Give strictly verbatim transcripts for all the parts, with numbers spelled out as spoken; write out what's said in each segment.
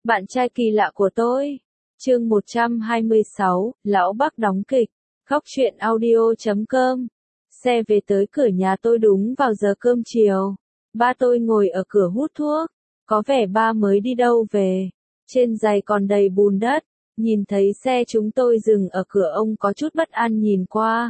Bạn trai kỳ lạ của tôi. Chương một trăm hai mươi sáu, Lão Bắc đóng kịch. Góc truyện audio chấm com. Xe về tới cửa nhà tôi đúng vào giờ cơm chiều. Ba tôi ngồi ở cửa hút thuốc. Có vẻ ba mới đi đâu về. Trên giày còn đầy bùn đất. Nhìn thấy xe chúng tôi dừng ở cửa, ông có chút bất an nhìn qua.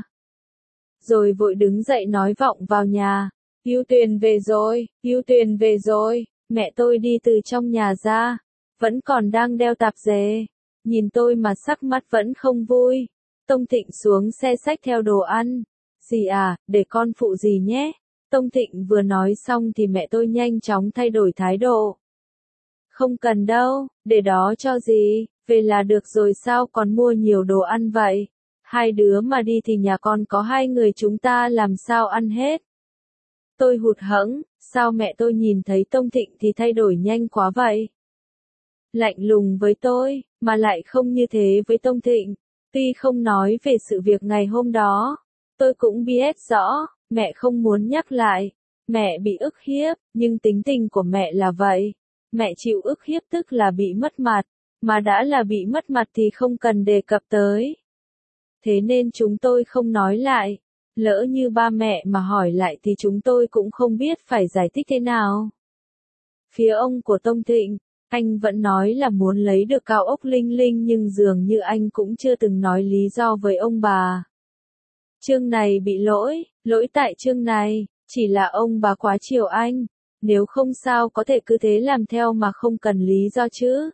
Rồi vội đứng dậy nói vọng vào nhà. Yêu Tuyền về rồi, Yêu Tuyền về rồi. Mẹ tôi đi từ trong nhà ra. Vẫn còn đang đeo tạp dề. Nhìn tôi mà sắc mắt vẫn không vui. Tông Thịnh xuống xe xách theo đồ ăn. Dì à, để con phụ dì nhé. Tông Thịnh vừa nói xong thì mẹ tôi nhanh chóng thay đổi thái độ. Không cần đâu, để đó cho dì, về là được rồi, sao còn mua nhiều đồ ăn vậy? Hai đứa mà đi thì nhà con có hai người, chúng ta làm sao ăn hết? Tôi hụt hẫng, sao mẹ tôi nhìn thấy Tông Thịnh thì thay đổi nhanh quá vậy? Lạnh lùng với tôi, mà lại không như thế với Tông Thịnh. Tuy không nói về sự việc ngày hôm đó, tôi cũng biết rõ, mẹ không muốn nhắc lại. Mẹ bị ức hiếp, nhưng tính tình của mẹ là vậy. Mẹ chịu ức hiếp tức là bị mất mặt, mà đã là bị mất mặt thì không cần đề cập tới. Thế nên chúng tôi không nói lại. Lỡ như ba mẹ mà hỏi lại thì chúng tôi cũng không biết phải giải thích thế nào. Phía ông của Tông Thịnh, anh vẫn nói là muốn lấy được cao ốc Linh Linh, nhưng dường như anh cũng chưa từng nói lý do với ông bà. Chương này bị lỗi, lỗi tại chương này, chỉ là ông bà quá chiều anh. Nếu không sao có thể cứ thế làm theo mà không cần lý do chứ.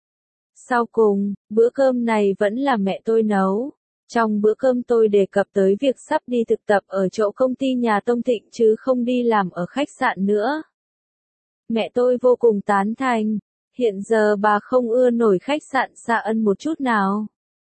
Sau cùng, bữa cơm này vẫn là mẹ tôi nấu. Trong bữa cơm tôi đề cập tới việc sắp đi thực tập ở chỗ công ty nhà Tông Thịnh chứ không đi làm ở khách sạn nữa. Mẹ tôi vô cùng tán thành. Hiện giờ bà không ưa nổi khách sạn Sa Ân một chút nào.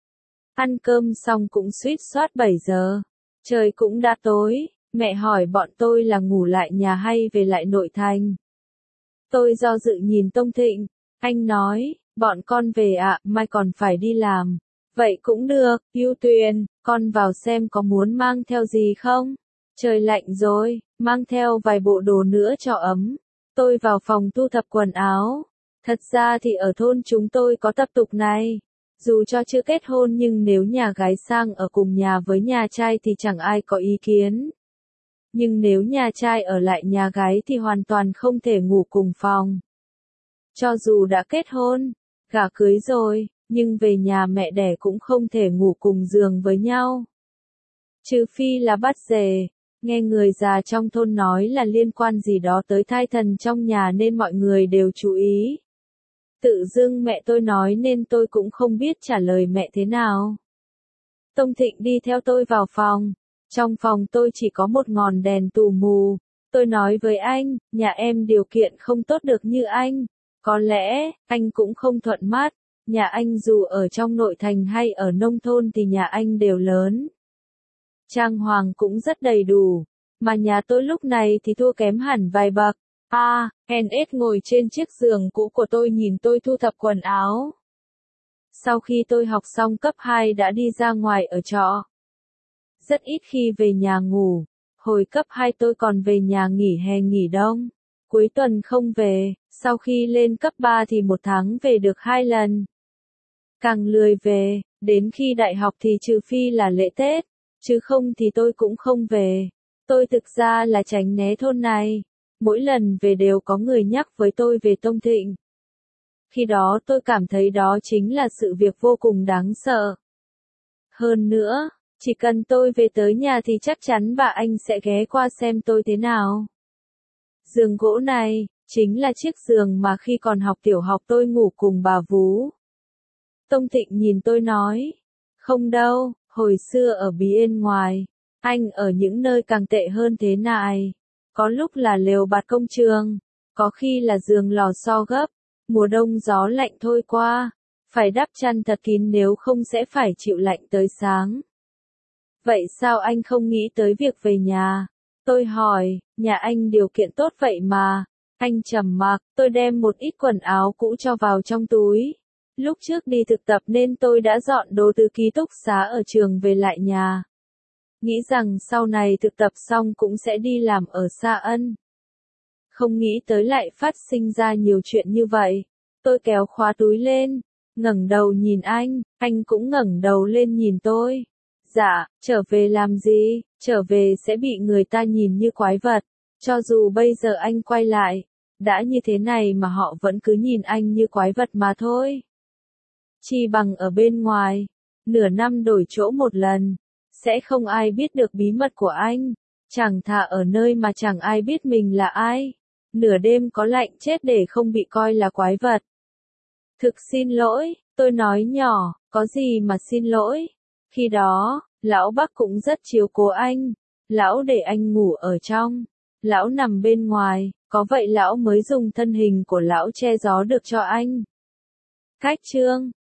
Ăn cơm xong cũng suýt soát bảy giờ. Trời cũng đã tối. Mẹ hỏi bọn tôi là ngủ lại nhà hay về lại nội thành. Tôi do dự nhìn Tông Thịnh. Anh nói, bọn con về ạ, mai còn phải đi làm. Vậy cũng được, Yêu Tuyền, con vào xem có muốn mang theo gì không? Trời lạnh rồi, mang theo vài bộ đồ nữa cho ấm. Tôi vào phòng thu thập quần áo. Thật ra thì ở thôn chúng tôi có tập tục này. Dù cho chưa kết hôn nhưng nếu nhà gái sang ở cùng nhà với nhà trai thì chẳng ai có ý kiến. Nhưng nếu nhà trai ở lại nhà gái thì hoàn toàn không thể ngủ cùng phòng. Cho dù đã kết hôn, gả cưới rồi, nhưng về nhà mẹ đẻ cũng không thể ngủ cùng giường với nhau. Trừ phi là bắt rể. Nghe người già trong thôn nói là liên quan gì đó tới thai thần trong nhà nên mọi người đều chú ý. Tự dưng mẹ tôi nói nên tôi cũng không biết trả lời mẹ thế nào. Tông Thịnh đi theo tôi vào phòng. Trong phòng tôi chỉ có một ngọn đèn tù mù. Tôi nói với anh, nhà em điều kiện không tốt được như anh. Có lẽ, anh cũng không thuận mắt. Nhà anh dù ở trong nội thành hay ở nông thôn thì nhà anh đều lớn. Trang hoàng cũng rất đầy đủ. Mà nhà tôi lúc này thì thua kém hẳn vài bậc. A, en ét ngồi trên chiếc giường cũ của tôi nhìn tôi thu thập quần áo. Sau khi tôi học xong cấp hai đã đi ra ngoài ở trọ. Rất ít khi về nhà ngủ. Hồi cấp hai tôi còn về nhà nghỉ hè nghỉ đông. Cuối tuần không về, sau khi lên cấp ba thì một tháng về được hai lần. Càng lười về, đến khi đại học thì trừ phi là lễ Tết, chứ không thì tôi cũng không về. Tôi thực ra là tránh né thôn này. Mỗi lần về đều có người nhắc với tôi về Tông Thịnh. Khi đó tôi cảm thấy đó chính là sự việc vô cùng đáng sợ. Hơn nữa, chỉ cần tôi về tới nhà thì chắc chắn bà anh sẽ ghé qua xem tôi thế nào. Giường gỗ này, chính là chiếc giường mà khi còn học tiểu học tôi ngủ cùng bà vú. Tông Thịnh nhìn tôi nói, không đâu, hồi xưa ở Bí Yên ngoài, anh ở những nơi càng tệ hơn thế này. Có lúc là lều bạt công trường, có khi là giường lò xo gấp, mùa đông gió lạnh thôi qua, phải đắp chăn thật kín nếu không sẽ phải chịu lạnh tới sáng. Vậy sao anh không nghĩ tới việc về nhà? Tôi hỏi, nhà anh điều kiện tốt vậy mà. Anh trầm mặc, tôi đem một ít quần áo cũ cho vào trong túi. Lúc trước đi thực tập nên tôi đã dọn đồ từ ký túc xá ở trường về lại nhà. Nghĩ rằng sau này thực tập xong cũng sẽ đi làm ở Sa Ân. Không nghĩ tới lại phát sinh ra nhiều chuyện như vậy. Tôi kéo khóa túi lên, ngẩng đầu nhìn anh, anh cũng ngẩng đầu lên nhìn tôi. Dạ, trở về làm gì, trở về sẽ bị người ta nhìn như quái vật. Cho dù bây giờ anh quay lại, đã như thế này mà họ vẫn cứ nhìn anh như quái vật mà thôi. Chi bằng ở bên ngoài, nửa năm đổi chỗ một lần, sẽ không ai biết được bí mật của anh. Chẳng thà ở nơi mà chẳng ai biết mình là ai. Nửa đêm có lạnh chết để không bị coi là quái vật. Thực xin lỗi, tôi nói nhỏ, có gì mà xin lỗi. Khi đó, lão Bắc cũng rất chiếu cố anh. Lão để anh ngủ ở trong. Lão nằm bên ngoài, có vậy lão mới dùng thân hình của lão che gió được cho anh. Khách trương